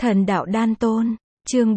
Thần đạo đan tôn, chương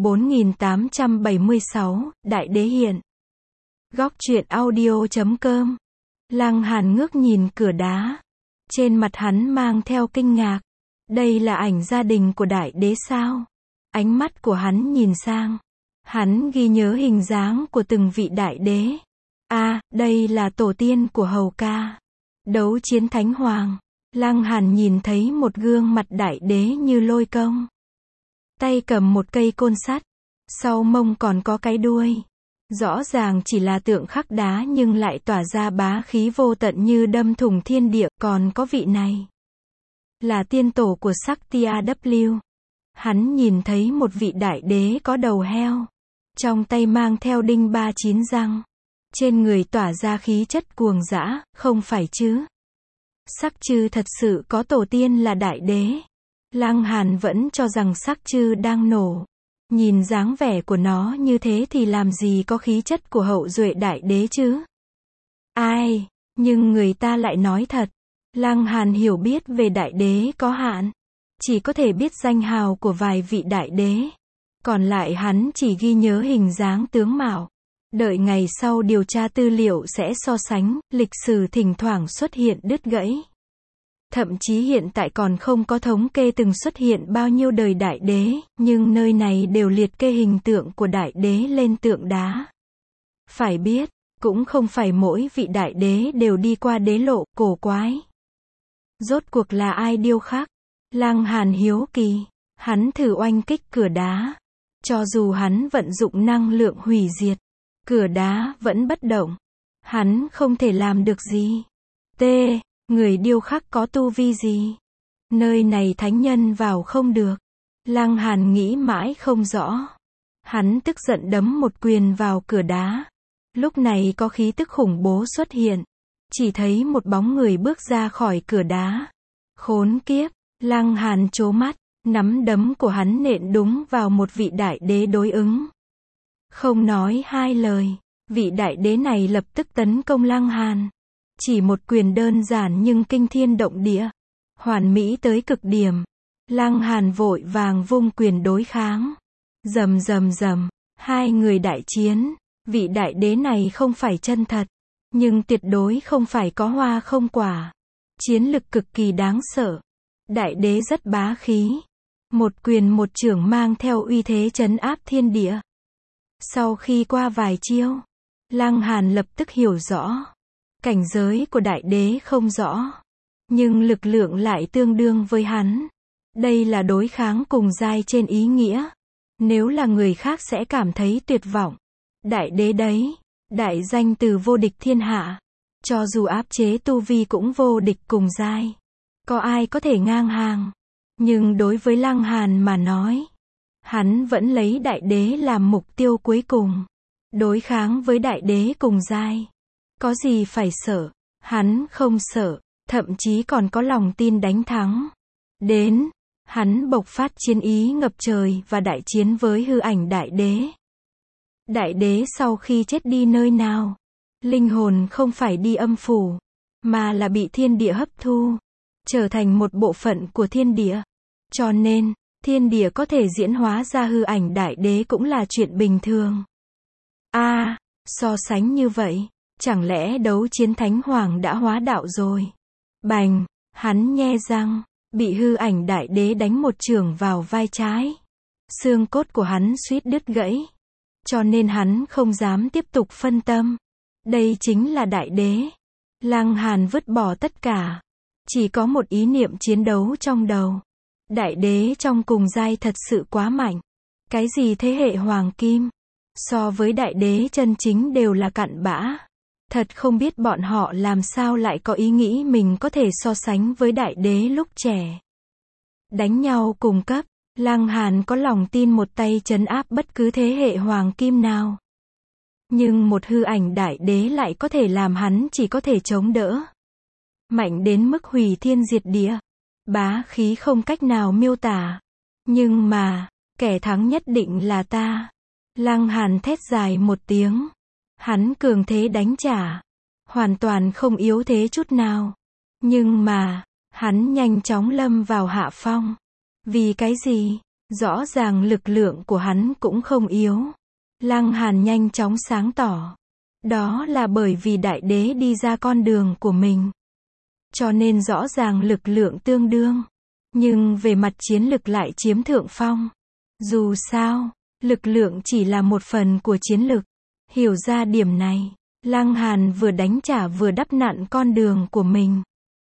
4876, Đại Đế hiện. Góc truyện audio.com. Lăng Hàn ngước nhìn cửa đá. Trên mặt hắn mang theo kinh ngạc. Đây là ảnh gia đình của Đại Đế sao? Ánh mắt của hắn nhìn sang. Hắn ghi nhớ hình dáng của từng vị Đại Đế. Đây là tổ tiên của Hầu Ca. Đấu chiến Thánh Hoàng. Lăng Hàn nhìn thấy một gương mặt Đại Đế như Lôi Công. Tay cầm một cây côn sắt. Sau mông còn có cái đuôi. Rõ ràng chỉ là tượng khắc đá nhưng lại tỏa ra bá khí vô tận như đâm thủng thiên địa. Còn có vị này là tiên tổ của Saktia W. Hắn nhìn thấy một vị Đại Đế có đầu heo. Trong tay mang theo đinh 39 răng. Trên người tỏa ra khí chất cuồng dã, không phải chứ? Sắc Chư thật sự có tổ tiên là Đại Đế. Lăng Hàn vẫn cho rằng Sắc Chư đang nổ. Nhìn dáng vẻ của nó như thế thì làm gì có khí chất của hậu duệ Đại Đế chứ? Nhưng người ta lại nói thật. Lăng Hàn hiểu biết về Đại Đế có hạn. Chỉ có thể biết danh hào của vài vị Đại Đế. Còn lại hắn chỉ ghi nhớ hình dáng tướng mạo. Đợi ngày sau điều tra tư liệu sẽ so sánh, lịch sử thỉnh thoảng xuất hiện đứt gãy. Thậm chí hiện tại còn không có thống kê từng xuất hiện bao nhiêu đời Đại Đế, nhưng nơi này đều liệt kê hình tượng của Đại Đế lên tượng đá. Phải biết, cũng không phải mỗi vị Đại Đế đều đi qua đế lộ, cổ quái. Rốt cuộc là ai điêu khắc? Lăng Hàn hiếu kỳ, hắn thử oanh kích cửa đá. Cho dù hắn vận dụng năng lượng hủy diệt, cửa đá vẫn bất động. Hắn không thể làm được gì. Người điêu khắc có tu vi gì? Nơi này thánh nhân vào không được. Lăng Hàn nghĩ mãi không rõ. Hắn tức giận đấm một quyền vào cửa đá. Lúc này có khí tức khủng bố xuất hiện. Chỉ thấy một bóng người bước ra khỏi cửa đá. Khốn kiếp, Lăng Hàn trố mắt, nắm đấm của hắn nện đúng vào một vị Đại Đế đối ứng. Không nói hai lời, vị Đại Đế này lập tức tấn công Lăng Hàn. Chỉ một quyền đơn giản nhưng kinh thiên động địa. Hoàn mỹ tới cực điểm. Lăng Hàn vội vàng vung quyền đối kháng. Rầm rầm rầm. Hai người đại chiến. Vị Đại Đế này không phải chân thật. Nhưng tuyệt đối không phải có hoa không quả. Chiến lực cực kỳ đáng sợ. Đại Đế rất bá khí. Một quyền một chưởng mang theo uy thế trấn áp thiên địa. Sau khi qua vài chiêu, Lăng Hàn lập tức hiểu rõ. Cảnh giới của Đại Đế không rõ. Nhưng lực lượng lại tương đương với hắn. Đây là đối kháng cùng giai trên ý nghĩa. Nếu là người khác sẽ cảm thấy tuyệt vọng. Đại Đế đấy, đại danh từ vô địch thiên hạ. Cho dù áp chế tu vi cũng vô địch cùng giai. Có ai có thể ngang hàng. Nhưng đối với Lăng Hàn mà nói, hắn vẫn lấy Đại Đế làm mục tiêu cuối cùng. Đối kháng với Đại Đế cùng giai. Có gì phải sợ, hắn không sợ, thậm chí còn có lòng tin đánh thắng. Đến, hắn bộc phát chiến ý ngập trời và đại chiến với hư ảnh Đại Đế. Đại Đế sau khi chết đi nơi nào? Linh hồn không phải đi âm phủ, mà là bị thiên địa hấp thu, trở thành một bộ phận của thiên địa. Cho nên, thiên địa có thể diễn hóa ra hư ảnh Đại Đế cũng là chuyện bình thường. So sánh như vậy, chẳng lẽ đấu chiến Thánh Hoàng đã hóa đạo rồi? Bành, hắn nhe răng, bị hư ảnh Đại Đế đánh một chưởng vào vai trái. Xương cốt của hắn suýt đứt gãy. Cho nên hắn không dám tiếp tục phân tâm. Đây chính là Đại Đế. Lăng Hàn vứt bỏ tất cả. Chỉ có một ý niệm chiến đấu trong đầu. Đại Đế trong cùng giai thật sự quá mạnh. Cái gì thế hệ Hoàng Kim, so với Đại Đế chân chính đều là cặn bã. Thật không biết bọn họ làm sao lại có ý nghĩ mình có thể so sánh với Đại Đế lúc trẻ. Đánh nhau cùng cấp, Lăng Hàn có lòng tin một tay trấn áp bất cứ thế hệ Hoàng Kim nào. Nhưng một hư ảnh Đại Đế lại có thể làm hắn chỉ có thể chống đỡ. Mạnh đến mức hủy thiên diệt địa. Bá khí không cách nào miêu tả. Nhưng mà, kẻ thắng nhất định là ta. Lăng Hàn thét dài một tiếng. Hắn cường thế đánh trả. Hoàn toàn không yếu thế chút nào. Nhưng mà, hắn nhanh chóng lâm vào hạ phong. Vì cái gì? Rõ ràng lực lượng của hắn cũng không yếu. Lăng Hàn nhanh chóng sáng tỏ. Đó là bởi vì đại đế đi ra con đường của mình. Cho nên rõ ràng lực lượng tương đương. Nhưng về mặt chiến lực lại chiếm thượng phong. Dù sao, lực lượng chỉ là một phần của chiến lực. Hiểu ra điểm này, Lăng Hàn vừa đánh trả vừa đắp nặn con đường của mình.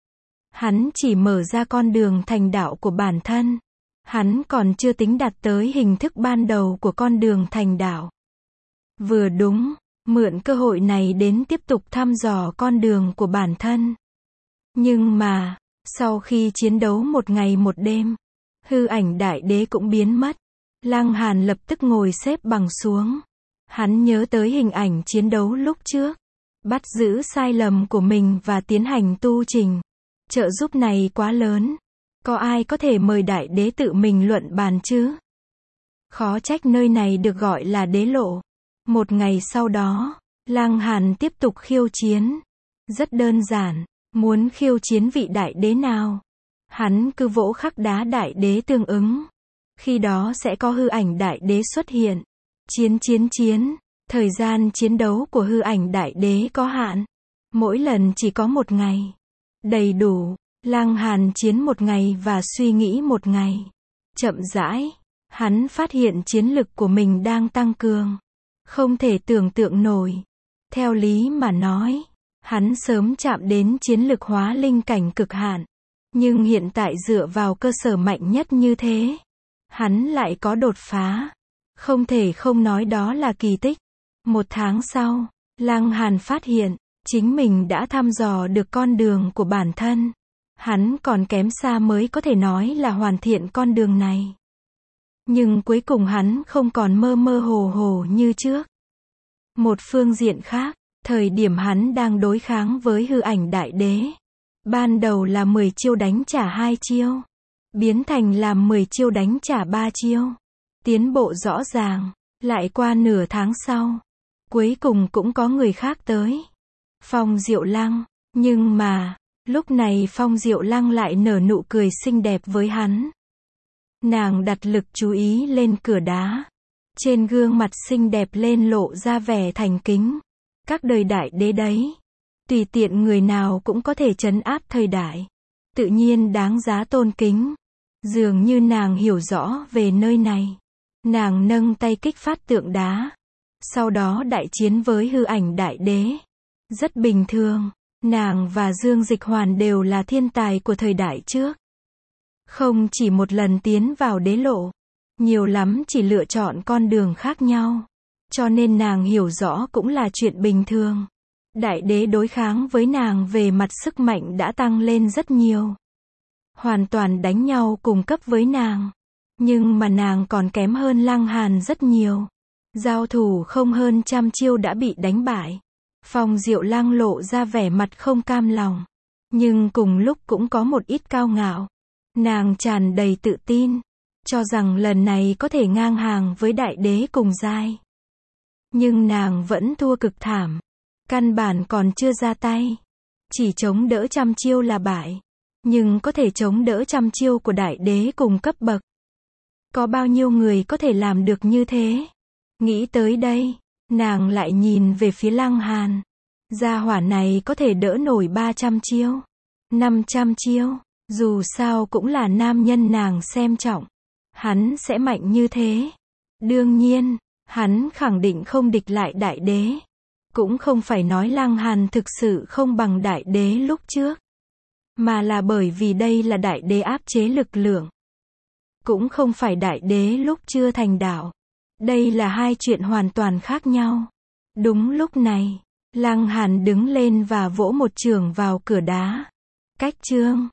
Hắn chỉ mở ra con đường thành đạo của bản thân. Hắn còn chưa tính đạt tới hình thức ban đầu của con đường thành đạo. Vừa đúng, mượn cơ hội này đến tiếp tục thăm dò con đường của bản thân. Nhưng mà, sau khi chiến đấu một ngày một đêm, hư ảnh đại đế cũng biến mất. Lăng Hàn lập tức ngồi xếp bằng xuống. Hắn nhớ tới hình ảnh chiến đấu lúc trước, bắt giữ sai lầm của mình và tiến hành tu trình. Trợ giúp này quá lớn. Có ai có thể mời đại đế tự mình luận bàn chứ? Khó trách nơi này được gọi là đế lộ. Một ngày sau đó, Lăng Hàn tiếp tục khiêu chiến. Rất đơn giản, muốn khiêu chiến vị đại đế nào? Hắn cứ vỗ khắc đá đại đế tương ứng. Khi đó sẽ có hư ảnh đại đế xuất hiện. Chiến. Thời gian chiến đấu của hư ảnh đại đế có hạn. Mỗi lần chỉ có một ngày. Đầy đủ. Lăng Hàn chiến một ngày và suy nghĩ một ngày. Chậm rãi, hắn phát hiện chiến lực của mình đang tăng cường. Không thể tưởng tượng nổi. Theo lý mà nói, hắn sớm chạm đến chiến lực hóa linh cảnh cực hạn. Nhưng hiện tại dựa vào cơ sở mạnh nhất như thế, hắn lại có đột phá. Không thể không nói đó là kỳ tích. Một tháng sau, Lăng Hàn phát hiện, chính mình đã thăm dò được con đường của bản thân. Hắn còn kém xa mới có thể nói là hoàn thiện con đường này. Nhưng cuối cùng hắn không còn mơ mơ hồ hồ như trước. Một phương diện khác, thời điểm hắn đang đối kháng với hư ảnh đại đế. Ban đầu là 10 chiêu đánh trả 2 chiêu. Biến thành làm 10 chiêu đánh trả 3 chiêu. Tiến bộ rõ ràng. Lại qua nửa tháng sau. Cuối cùng cũng có người khác tới. Phong Diệu Lăng. Nhưng mà, lúc này Phong Diệu Lăng lại nở nụ cười xinh đẹp với hắn. Nàng đặt lực chú ý lên cửa đá. Trên gương mặt xinh đẹp lên lộ ra vẻ thành kính. Các đời đại đế đấy. Tùy tiện người nào cũng có thể trấn áp thời đại. Tự nhiên đáng giá tôn kính. Dường như nàng hiểu rõ về nơi này. Nàng nâng tay kích phát tượng đá. Sau đó đại chiến với hư ảnh đại đế. Rất bình thường. Nàng và Dương Dịch Hoàn đều là thiên tài của thời đại trước. Không chỉ một lần tiến vào đế lộ. Nhiều lắm chỉ lựa chọn con đường khác nhau. Cho nên nàng hiểu rõ cũng là chuyện bình thường. Đại đế đối kháng với nàng về mặt sức mạnh đã tăng lên rất nhiều. Hoàn toàn đánh nhau cùng cấp với nàng. Nhưng mà nàng còn kém hơn Lăng Hàn rất nhiều. Giao thủ không hơn 100 chiêu đã bị đánh bại. Phong Diệu Lăng lộ ra vẻ mặt không cam lòng. Nhưng cùng lúc cũng có một ít cao ngạo. Nàng tràn đầy tự tin. Cho rằng lần này có thể ngang hàng với đại đế cùng giai. Nhưng nàng vẫn thua cực thảm. Căn bản còn chưa ra tay. Chỉ chống đỡ 100 chiêu là bại. Nhưng có thể chống đỡ 100 chiêu của đại đế cùng cấp bậc. Có bao nhiêu người có thể làm được như thế? Nghĩ tới đây, nàng lại nhìn về phía Lăng Hàn. Gia hỏa này có thể đỡ nổi 300 chiêu, 500 chiêu. Dù sao cũng là nam nhân nàng xem trọng. Hắn sẽ mạnh như thế. Đương nhiên, hắn khẳng định không địch lại đại đế. Cũng không phải nói Lăng Hàn thực sự không bằng đại đế lúc trước. Mà là bởi vì đây là đại đế áp chế lực lượng. Cũng không phải đại đế lúc chưa thành đạo. Đây là hai chuyện hoàn toàn khác nhau. Đúng lúc này, Lăng Hàn đứng lên và vỗ một chưởng vào cửa đá. Cách chương